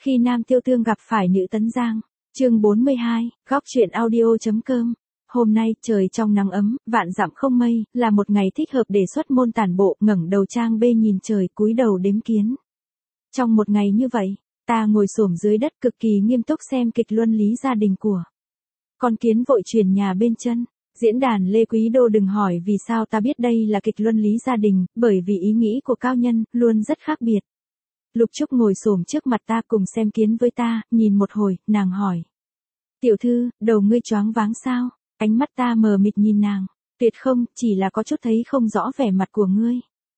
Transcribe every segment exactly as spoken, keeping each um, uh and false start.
Khi nam tiêu tương gặp phải nữ tấn giang. Chương bốn mươi hai, góc truyện audio.com. Hôm nay trời trong nắng ấm, vạn dặm không mây, là một ngày thích hợp để xuất môn tản bộ, ngẩng đầu trang bê nhìn trời, cúi đầu đếm kiến. Trong một ngày như vậy, ta ngồi xổm dưới đất cực kỳ nghiêm túc xem kịch luân lý gia đình của con kiến vội truyền nhà bên chân. Diễn đàn Lê Quý Đô đừng hỏi vì sao ta biết đây là kịch luân lý gia đình, bởi vì ý nghĩ của cao nhân luôn rất khác biệt. Lục Trúc ngồi xổm trước mặt ta cùng xem kiến với ta, nhìn một hồi, nàng hỏi. Tiểu thư, đầu ngươi choáng váng sao? Ánh mắt ta mờ mịt nhìn nàng. Tuyệt không, chỉ là có chút thấy không rõ vẻ mặt của ngươi.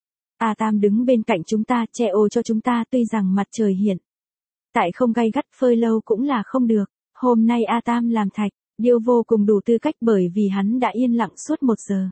A Tam đứng bên cạnh chúng ta, che ô cho chúng ta, tuy rằng mặt trời hiện tại không gay gắt, phơi lâu cũng là không được. Hôm nay A Tam làm thạch điêu vô cùng đủ tư cách bởi vì hắn đã yên lặng suốt một giờ.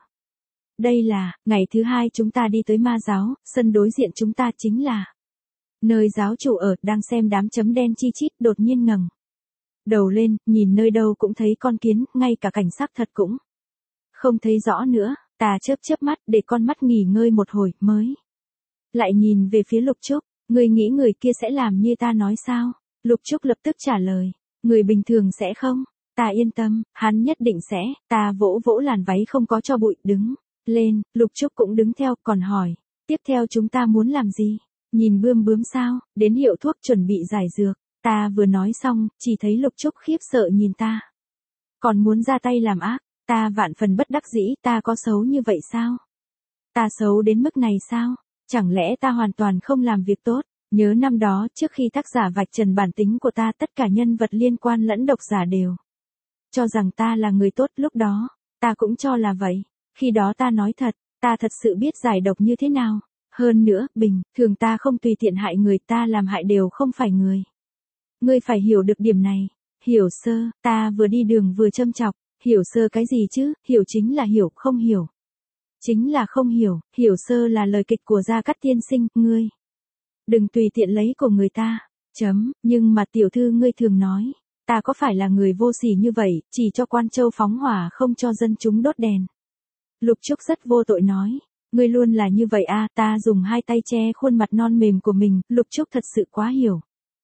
Đây là, ngày thứ hai chúng ta đi tới ma giáo, sân đối diện chúng ta chính là nơi giáo chủ ở, đang xem đám chấm đen chi chít, đột nhiên ngẩng đầu lên, nhìn nơi đâu cũng thấy con kiến, ngay cả cảnh sắc thật cũng không thấy rõ nữa. Ta chớp chớp mắt để con mắt nghỉ ngơi một hồi, mới lại nhìn về phía Lục Trúc. Người nghĩ người kia sẽ làm như ta nói sao? Lục Trúc lập tức trả lời. Người bình thường sẽ không. Ta yên tâm, hắn nhất định sẽ. Ta vỗ vỗ làn váy không có cho bụi, đứng lên. Lục Trúc cũng đứng theo, còn hỏi. Tiếp theo chúng ta muốn làm gì? Nhìn bươm bướm sao? Đến hiệu thuốc chuẩn bị giải dược. Ta vừa nói xong, chỉ thấy Lục Trúc khiếp sợ nhìn ta. Còn muốn ra tay làm ác. Ta vạn phần bất đắc dĩ, ta có xấu như vậy sao? Ta xấu đến mức này sao? Chẳng lẽ ta hoàn toàn không làm việc tốt? Nhớ năm đó, trước khi tác giả vạch trần bản tính của ta, tất cả nhân vật liên quan lẫn độc giả đều cho rằng ta là người tốt. Lúc đó, ta cũng cho là vậy. Khi đó ta nói thật, ta thật sự biết giải độc như thế nào. Hơn nữa, bình thường ta không tùy tiện hại người, ta làm hại đều không phải người. Ngươi phải hiểu được điểm này. Hiểu sơ, ta vừa đi đường vừa châm chọc. Hiểu sơ cái gì chứ? Hiểu chính là hiểu, không hiểu chính là không hiểu. Hiểu sơ là lời kịch của Gia Cát tiên sinh, ngươi đừng tùy tiện lấy của người ta. Chấm, nhưng mà tiểu thư ngươi thường nói, ta có phải là người vô sỉ như vậy, chỉ cho quan châu phóng hỏa không cho dân chúng đốt đèn. Lục Trúc rất vô tội nói, ngươi luôn là như vậy à? Ta dùng hai tay che khuôn mặt non mềm của mình. Lục Trúc thật sự quá hiểu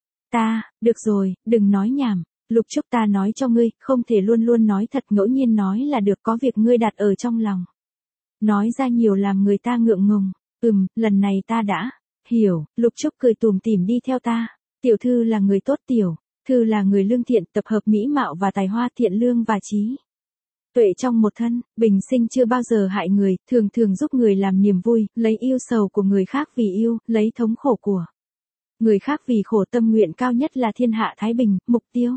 ta. Được rồi, đừng nói nhảm. Lục Trúc, ta nói cho ngươi, không thể luôn luôn nói thật, ngẫu nhiên nói là được, có việc ngươi đặt ở trong lòng. Nói ra nhiều làm người ta ngượng ngùng. Ừm, lần này ta đã hiểu. Lục Trúc cười tủm tỉm đi theo ta. Tiểu thư là người tốt, tiểu thư là người lương thiện, tập hợp mỹ mạo và tài hoa, thiện lương và trí tuệ trong một thân, bình sinh chưa bao giờ hại người, thường thường giúp người làm niềm vui, lấy yêu sầu của người khác vì yêu, lấy thống khổ của người khác vì khổ. Tâm nguyện cao nhất là thiên hạ thái bình, mục tiêu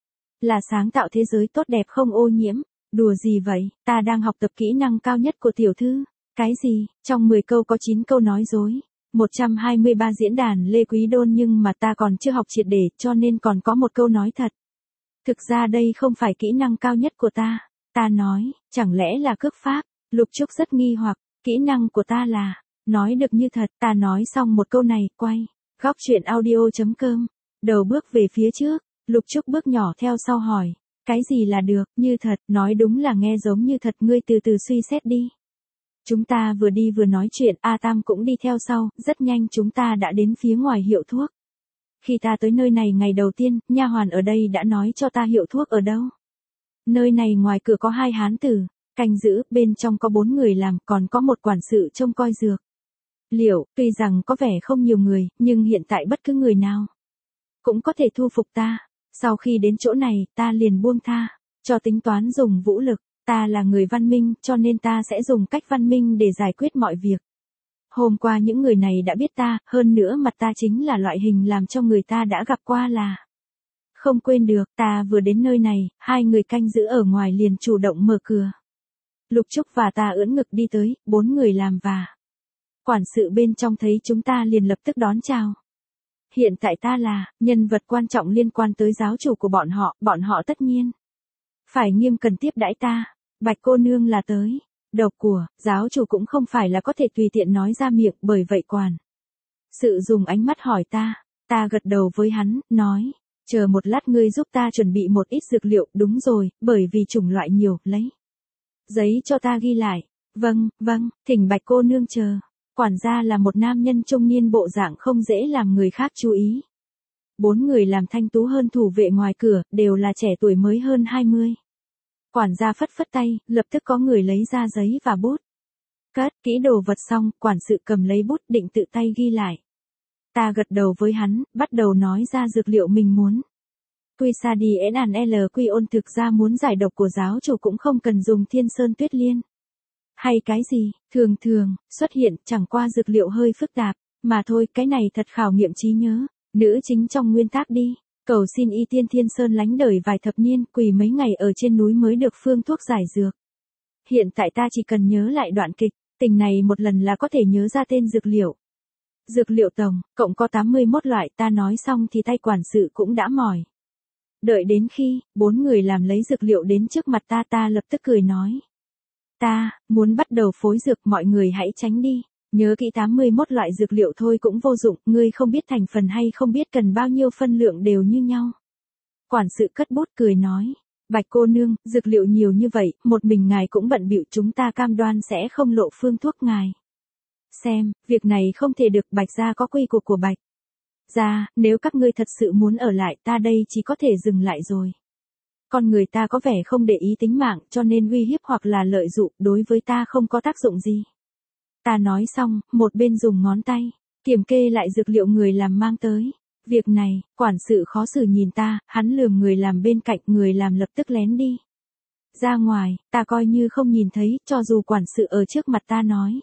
là sáng tạo thế giới tốt đẹp không ô nhiễm. Đùa gì vậy? Ta đang học tập kỹ năng cao nhất của tiểu thư. Cái gì? Trong mười câu có chín câu nói dối. một trăm hai mươi ba diễn đàn Lê Quý Đôn, nhưng mà ta còn chưa học triệt để, cho nên còn có một câu nói thật. Thực ra đây không phải kỹ năng cao nhất của ta. Ta nói, chẳng lẽ là cước pháp? Lục Trúc rất nghi hoặc, kỹ năng của ta là nói được như thật. Ta nói xong một câu này, quay góc truyện audio.com, đầu bước về phía trước. Lục Trúc bước nhỏ theo sau hỏi, cái gì là được, như thật? Nói đúng là nghe giống như thật, ngươi từ từ suy xét đi. Chúng ta vừa đi vừa nói chuyện, A Tam cũng đi theo sau, rất nhanh chúng ta đã đến phía ngoài hiệu thuốc. Khi ta tới nơi này ngày đầu tiên, nha hoàn ở đây đã nói cho ta hiệu thuốc ở đâu. Nơi này ngoài cửa có hai hán tử canh giữ, bên trong có bốn người làm, còn có một quản sự trông coi dược liệu. Tuy rằng có vẻ không nhiều người, nhưng hiện tại bất cứ người nào cũng có thể thu phục ta. Sau khi đến chỗ này, ta liền buông tha cho tính toán dùng vũ lực. Ta là người văn minh, cho nên ta sẽ dùng cách văn minh để giải quyết mọi việc. Hôm qua những người này đã biết ta, hơn nữa mặt ta chính là loại hình làm cho người ta đã gặp qua là không quên được. Ta vừa đến nơi này, hai người canh giữ ở ngoài liền chủ động mở cửa. Lục Trúc và ta ưỡn ngực đi tới, bốn người làm và quản sự bên trong thấy chúng ta liền lập tức đón chào. Hiện tại ta là nhân vật quan trọng liên quan tới giáo chủ của bọn họ, bọn họ tất nhiên phải nghiêm cần tiếp đãi ta. Bạch cô nương là tới độc của giáo chủ cũng không phải là có thể tùy tiện nói ra miệng, bởi vậy quản sự dùng ánh mắt hỏi ta. Ta gật đầu với hắn, nói, chờ một lát, ngươi giúp ta chuẩn bị một ít dược liệu. Đúng rồi, bởi vì chủng loại nhiều, lấy giấy cho ta ghi lại. Vâng, vâng, thỉnh Bạch cô nương chờ. Quản gia là một nam nhân trung niên, bộ dạng không dễ làm người khác chú ý. Bốn người làm thanh tú hơn thủ vệ ngoài cửa, đều là trẻ tuổi mới hơn hai mươi. Quản gia phất phất tay, lập tức có người lấy ra giấy và bút. Cất kỹ đồ vật xong, quản sự cầm lấy bút định tự tay ghi lại. Ta gật đầu với hắn, bắt đầu nói ra dược liệu mình muốn. Quisadi Enan L Quy ôn thực ra muốn giải độc của giáo chủ cũng không cần dùng thiên sơn tuyết liên. Hay cái gì, thường thường, xuất hiện chẳng qua dược liệu hơi phức tạp, mà thôi cái này thật khảo nghiệm trí nhớ. Nữ chính trong nguyên tác đi, cầu xin y tiên thiên sơn lánh đời vài thập niên, quỳ mấy ngày ở trên núi mới được phương thuốc giải dược. Hiện tại ta chỉ cần nhớ lại đoạn kịch, tình này một lần là có thể nhớ ra tên dược liệu. Dược liệu tổng, cộng có tám mươi mốt loại, ta nói xong thì tay quản sự cũng đã mỏi. Đợi đến khi, bốn người làm lấy dược liệu đến trước mặt ta ta lập tức cười nói. Ta, muốn bắt đầu phối dược mọi người hãy tránh đi. Nhớ kỹ tám mươi mốt loại dược liệu thôi cũng vô dụng, ngươi không biết thành phần hay không biết cần bao nhiêu phân lượng đều như nhau. Quản sự cất bút cười nói, Bạch cô nương, dược liệu nhiều như vậy, một mình ngài cũng bận bịu, chúng ta cam đoan sẽ không lộ phương thuốc ngài. Xem, việc này không thể được, Bạch gia có quy củ của Bạch gia, nếu các ngươi thật sự muốn ở lại ta đây chỉ có thể dừng lại rồi. Con người ta có vẻ không để ý tính mạng cho nên uy hiếp hoặc là lợi dụng đối với ta không có tác dụng gì. Ta nói xong, một bên dùng ngón tay, kiểm kê lại dược liệu người làm mang tới. Việc này, quản sự khó xử nhìn ta, hắn lườm người làm bên cạnh, người làm lập tức lén đi. Ra ngoài, ta coi như không nhìn thấy, cho dù quản sự ở trước mặt ta nói.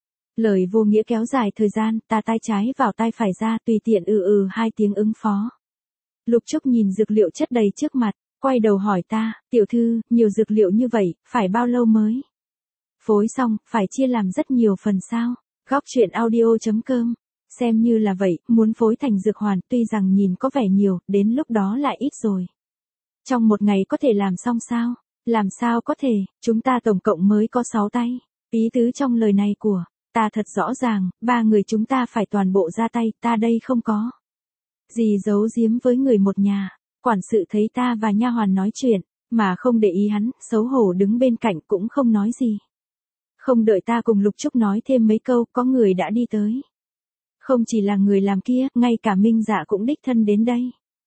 Lời vô nghĩa kéo dài thời gian, ta tay trái vào tay phải ra, tùy tiện ừ ừ hai tiếng ứng phó. Lục Trúc nhìn dược liệu chất đầy trước mặt, quay đầu hỏi ta, tiểu thư, nhiều dược liệu như vậy, phải bao lâu mới? Phối xong, phải chia làm rất nhiều phần sao? Góc truyện audio.com. Xem như là vậy, muốn phối thành dược hoàn, tuy rằng nhìn có vẻ nhiều, đến lúc đó lại ít rồi. Trong một ngày có thể làm xong sao? Làm sao có thể, chúng ta tổng cộng mới có sáu tay. Ý tứ trong lời này của ta thật rõ ràng, ba người chúng ta phải toàn bộ ra tay, ta đây không có gì giấu giếm với người một nhà. Quản sự thấy ta và nha hoàn nói chuyện, mà không để ý hắn, xấu hổ đứng bên cạnh cũng không nói gì. Không đợi ta cùng Lục Trúc nói thêm mấy câu, có người đã đi tới. Không chỉ là người làm kia, ngay cả Minh Dạ cũng đích thân đến đây.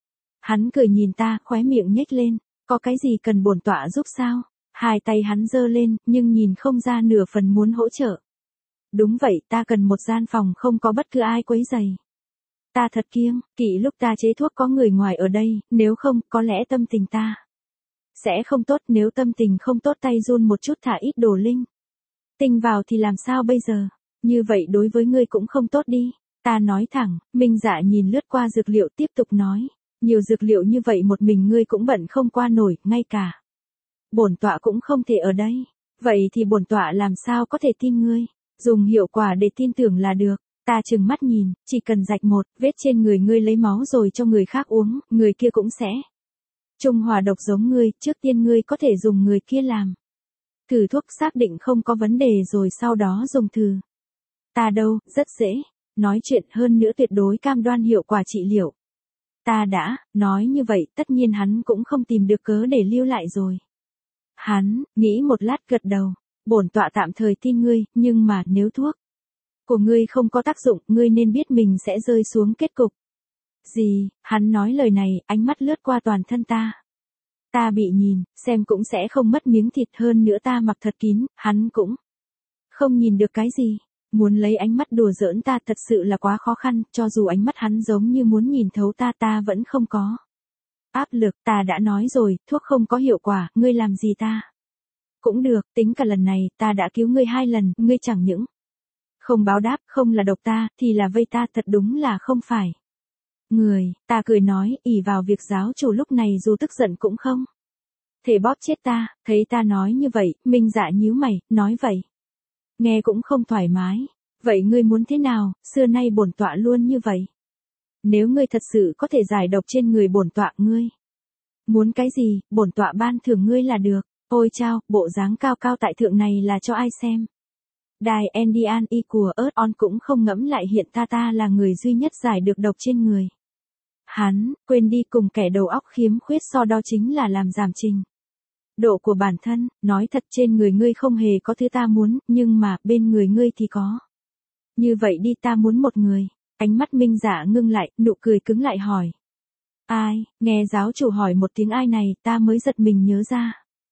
Hắn cười nhìn ta, khóe miệng nhếch lên, có cái gì cần bổn tọa giúp sao? Hai tay hắn giơ lên, nhưng nhìn không ra nửa phần muốn hỗ trợ. Đúng vậy, ta cần một gian phòng không có bất cứ ai quấy rầy. Ta thật kiêng, kỵ lúc ta chế thuốc có người ngoài ở đây, nếu không, có lẽ tâm tình ta sẽ không tốt, nếu tâm tình không tốt tay run một chút thả ít đồ linh tinh vào thì làm sao bây giờ? Như vậy đối với ngươi cũng không tốt đi. Ta nói thẳng, Minh Dạ nhìn lướt qua dược liệu tiếp tục nói, nhiều dược liệu như vậy một mình ngươi cũng bận không qua nổi, ngay cả bổn tọa cũng không thể ở đây. Vậy thì bổn tọa làm sao có thể tin ngươi? Dùng hiệu quả để tin tưởng là được. Ta trừng mắt nhìn, chỉ cần rạch một vết trên người ngươi lấy máu rồi cho người khác uống, người kia cũng sẽ trung hòa độc giống ngươi, trước tiên ngươi có thể dùng người kia làm thử thuốc xác định không có vấn đề rồi sau đó dùng thử. Ta đâu, rất dễ. Nói chuyện hơn nữa tuyệt đối cam đoan hiệu quả trị liệu. Ta đã, nói như vậy tất nhiên hắn cũng không tìm được cớ để lưu lại rồi. Hắn, nghĩ một lát gật đầu. Bổn tọa tạm thời tin ngươi, nhưng mà nếu thuốc của ngươi không có tác dụng, ngươi nên biết mình sẽ rơi xuống kết cục gì? Hắn nói lời này, ánh mắt lướt qua toàn thân ta. Ta bị nhìn, xem cũng sẽ không mất miếng thịt, hơn nữa ta mặc thật kín, hắn cũng không nhìn được cái gì. Muốn lấy ánh mắt đùa giỡn ta thật sự là quá khó khăn, cho dù ánh mắt hắn giống như muốn nhìn thấu ta ta vẫn không có áp lực. Ta đã nói rồi, thuốc không có hiệu quả, ngươi làm gì ta cũng được, tính cả lần này, ta đã cứu ngươi hai lần, ngươi chẳng những không báo đáp, không là độc ta, thì là vây ta, thật đúng là không phải người. Ta cười nói, ỷ vào việc giáo chủ lúc này dù tức giận cũng không thể bóp chết ta. Thấy ta nói như vậy, Minh Dạ nhíu mày, nói vậy nghe cũng không thoải mái. Vậy ngươi muốn thế nào? Xưa nay bổn tọa luôn như vậy. Nếu ngươi thật sự có thể giải độc trên người bổn tọa, ngươi muốn cái gì, bổn tọa ban thưởng ngươi là được. Ôi chao, bộ dáng cao cao tại thượng này là cho ai xem? Đài Endian y của Earth On cũng không ngẫm lại hiện ta ta là người duy nhất giải được độc trên người hắn, quên đi cùng kẻ đầu óc khiếm khuyết so đo chính là làm giảm trình độ của bản thân. Nói thật, trên người ngươi không hề có thứ ta muốn, nhưng mà bên người ngươi thì có. Như vậy đi, ta muốn một người. Ánh mắt Minh Dạ ngưng lại, nụ cười cứng lại hỏi, Ai, nghe giáo chủ hỏi một tiếng ai này, ta mới giật mình nhớ ra.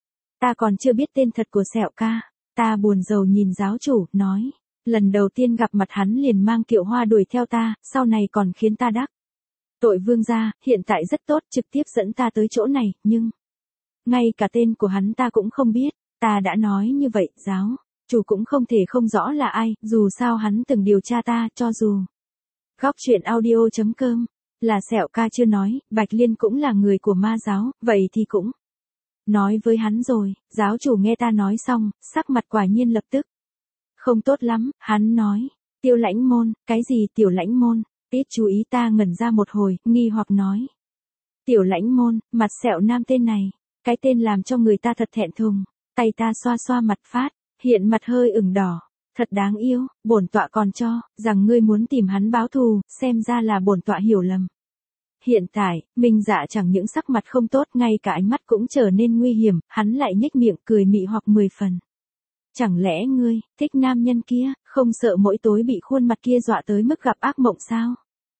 Ta còn chưa biết tên thật của Sẹo ca. Ta buồn rầu nhìn giáo chủ, nói. Lần đầu tiên gặp mặt hắn liền mang kiệu hoa đuổi theo ta, sau này còn khiến ta đắc tội vương gia, hiện tại rất tốt, trực tiếp dẫn ta tới chỗ này, nhưng ngay cả tên của hắn ta cũng không biết. Ta đã nói như vậy, giáo chủ cũng không thể không rõ là ai, dù sao hắn từng điều tra ta, cho dù. Góc truyện audio chấm com là Sẹo ca chưa nói, Bạch Liên cũng là người của ma giáo, vậy thì cũng nói với hắn rồi. Giáo chủ nghe ta nói xong, sắc mặt quả nhiên lập tức không tốt lắm, hắn nói. Tiêu Lãnh Môn, cái gì Tiểu Lãnh Môn? Ít chú ý. Ta ngẩn ra một hồi, nghi hoặc nói. Tiểu Lãnh Môn, mặt sẹo nam tên này, cái tên làm cho người ta thật thẹn thùng. Tay ta xoa xoa mặt phát, hiện mặt hơi ửng đỏ. Thật đáng yêu, bổn tọa còn cho rằng ngươi muốn tìm hắn báo thù, xem ra là bổn tọa hiểu lầm. Hiện tại, Minh Dạ chẳng những sắc mặt không tốt, ngay cả ánh mắt cũng trở nên nguy hiểm, hắn lại nhếch miệng cười mị hoặc mười phần. Chẳng lẽ ngươi thích nam nhân kia, không sợ mỗi tối bị khuôn mặt kia dọa tới mức gặp ác mộng sao?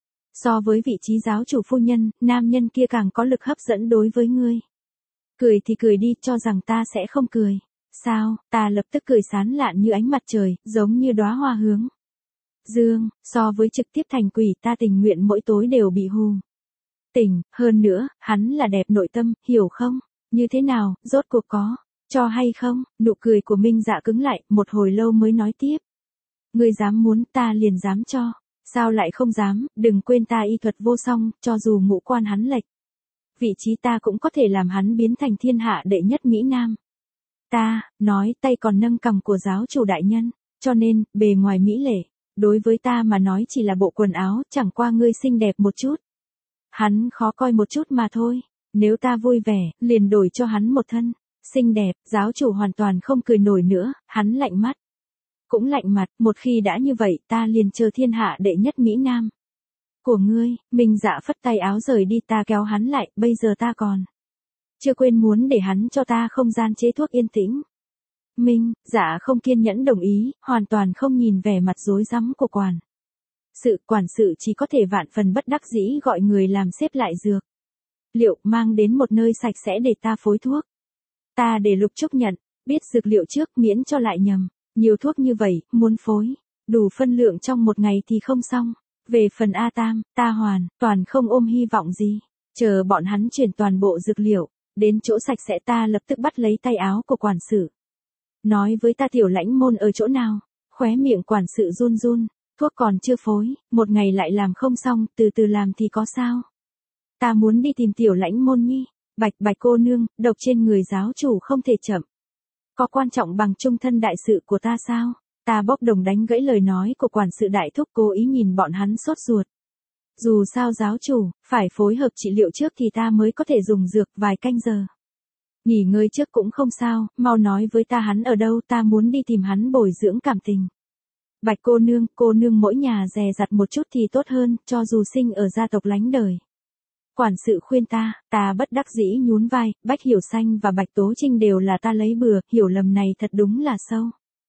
So với vị trí giáo chủ phu nhân, nam nhân kia càng có lực hấp dẫn đối với ngươi. Cười thì cười đi, cho rằng ta sẽ không cười. Sao? Ta lập tức cười sán lạn như ánh mặt trời, giống như đóa hoa hướng dương, so với trực tiếp thành quỷ, ta tình nguyện mỗi tối đều bị hù tỉnh, hơn nữa, hắn là đẹp nội tâm, hiểu không? Như thế nào, rốt cuộc có cho hay không? Nụ cười của Minh Dạ cứng lại, một hồi lâu mới nói tiếp. Ngươi dám muốn, ta liền dám cho. Sao lại không dám, đừng quên ta y thuật vô song, cho dù ngũ quan hắn lệch. Vị trí ta cũng có thể làm hắn biến thành thiên hạ đệ nhất Mỹ Nam. Ta, nói tay còn nâng cằm của giáo chủ đại nhân, cho nên, bề ngoài mỹ lệ, đối với ta mà nói chỉ là bộ quần áo, chẳng qua ngươi xinh đẹp một chút. Hắn khó coi một chút mà thôi, nếu ta vui vẻ, liền đổi cho hắn một thân. Xinh đẹp, giáo chủ hoàn toàn không cười nổi nữa, hắn lạnh mắt. Cũng lạnh mặt, một khi đã như vậy, ta liền chờ thiên hạ đệ nhất Mỹ Nam. Của ngươi, Minh Dạ phất tay áo rời đi, ta kéo hắn lại, bây giờ ta còn chưa quên muốn để hắn cho ta không gian chế thuốc yên tĩnh. Minh Dạ không kiên nhẫn đồng ý, hoàn toàn không nhìn vẻ mặt rối rắm của quản sự, quản sự chỉ có thể vạn phần bất đắc dĩ gọi người làm xếp lại dược liệu, mang đến một nơi sạch sẽ để ta phối thuốc. Ta để Lục Trúc nhận, biết dược liệu trước miễn cho lại nhầm. Nhiều thuốc như vậy, muốn phối đủ phân lượng trong một ngày thì không xong. Về phần A Tam, ta hoàn toàn không ôm hy vọng gì. Chờ bọn hắn chuyển toàn bộ dược liệu đến chỗ sạch sẽ, ta lập tức bắt lấy tay áo của quản sự. Nói với ta Tiểu Lãnh Môn ở chỗ nào? Khóe miệng quản sự run run, thuốc còn chưa phối, một ngày lại làm không xong, từ từ làm thì có sao? Ta muốn đi tìm Tiểu Lãnh Môn nhi. Bạch Bạch cô nương, độc trên người giáo chủ không thể chậm. Có quan trọng bằng trung thân đại sự của ta sao? Ta bốc đồng đánh gãy lời nói của quản sự đại thúc, cố ý nhìn bọn hắn sốt ruột. Dù sao giáo chủ, phải phối hợp trị liệu trước thì ta mới có thể dùng dược vài canh giờ. Nghỉ ngơi trước cũng không sao, mau nói với ta hắn ở đâu, ta muốn đi tìm hắn bồi dưỡng cảm tình. Bạch cô nương, cô nương mỗi nhà dè dặt một chút thì tốt hơn, cho dù sinh ở gia tộc lánh đời. Quản sự khuyên ta, ta bất đắc dĩ nhún vai, Bách Hiểu Xanh và Bạch Tố Trinh đều là ta lấy bừa, hiểu lầm này thật đúng là sâu.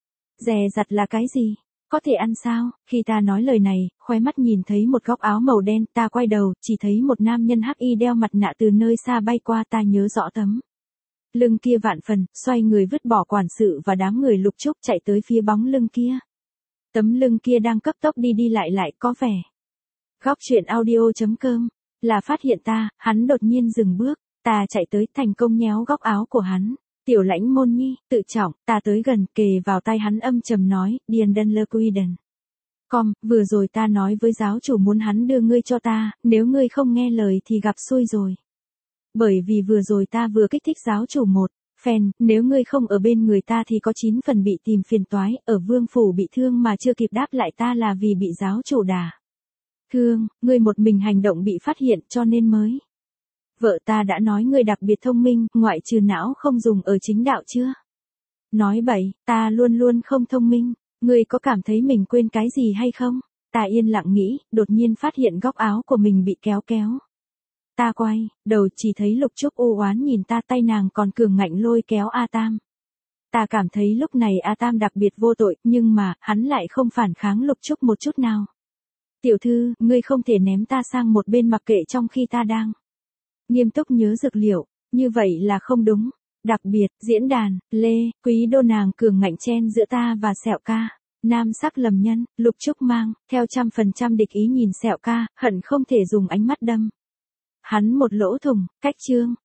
Dè dặt là cái gì? Có thể ăn sao? Khi ta nói lời này, khóe mắt nhìn thấy một góc áo màu đen, ta quay đầu, chỉ thấy một nam nhân hắc y đeo mặt nạ từ nơi xa bay qua, ta nhớ rõ tấm lưng kia vạn phần, xoay người vứt bỏ quản sự và đám người Lục Trúc chạy tới phía bóng lưng kia. Tấm lưng kia đang cấp tốc đi đi lại lại, có vẻ. Góc truyện audio chấm com là phát hiện ta, hắn đột nhiên dừng bước, ta chạy tới, thành công nhéo góc áo của hắn. Tiểu Lãnh Môn nhi, tự trọng, ta tới gần, kề vào tai hắn âm trầm nói, Điền Đân Lơ Quiden. Com, vừa rồi ta nói với giáo chủ muốn hắn đưa ngươi cho ta, nếu ngươi không nghe lời thì gặp xui rồi. Bởi vì vừa rồi ta vừa kích thích giáo chủ một phen, nếu ngươi không ở bên người ta thì có chín phần bị tìm phiền toái, ở vương phủ bị thương mà chưa kịp đáp lại ta là vì bị giáo chủ đả thương, ngươi một mình hành động bị phát hiện cho nên mới. Vợ ta đã nói ngươi đặc biệt thông minh, ngoại trừ não không dùng ở chính đạo chưa? Nói bậy, ta luôn luôn không thông minh, ngươi có cảm thấy mình quên cái gì hay không? Ta yên lặng nghĩ, đột nhiên phát hiện góc áo của mình bị kéo kéo. Ta quay đầu, chỉ thấy Lục Trúc u oán nhìn ta, tay nàng còn cường ngạnh lôi kéo A Tam. Ta cảm thấy lúc này A Tam đặc biệt vô tội, nhưng mà, hắn lại không phản kháng Lục Trúc một chút nào. Tiểu thư, ngươi không thể ném ta sang một bên mặc kệ trong khi ta đang Nghiêm túc nhớ dược liệu, như vậy là không đúng. Đặc biệt, diễn đàn, Lê, Quý đô nàng cường ngạnh chen giữa ta và Sẹo ca. Nam sắc lầm nhân, Lục Trúc mang, theo trăm phần trăm địch ý nhìn Sẹo ca, hận không thể dùng ánh mắt đâm hắn một lỗ thủng, cách chương.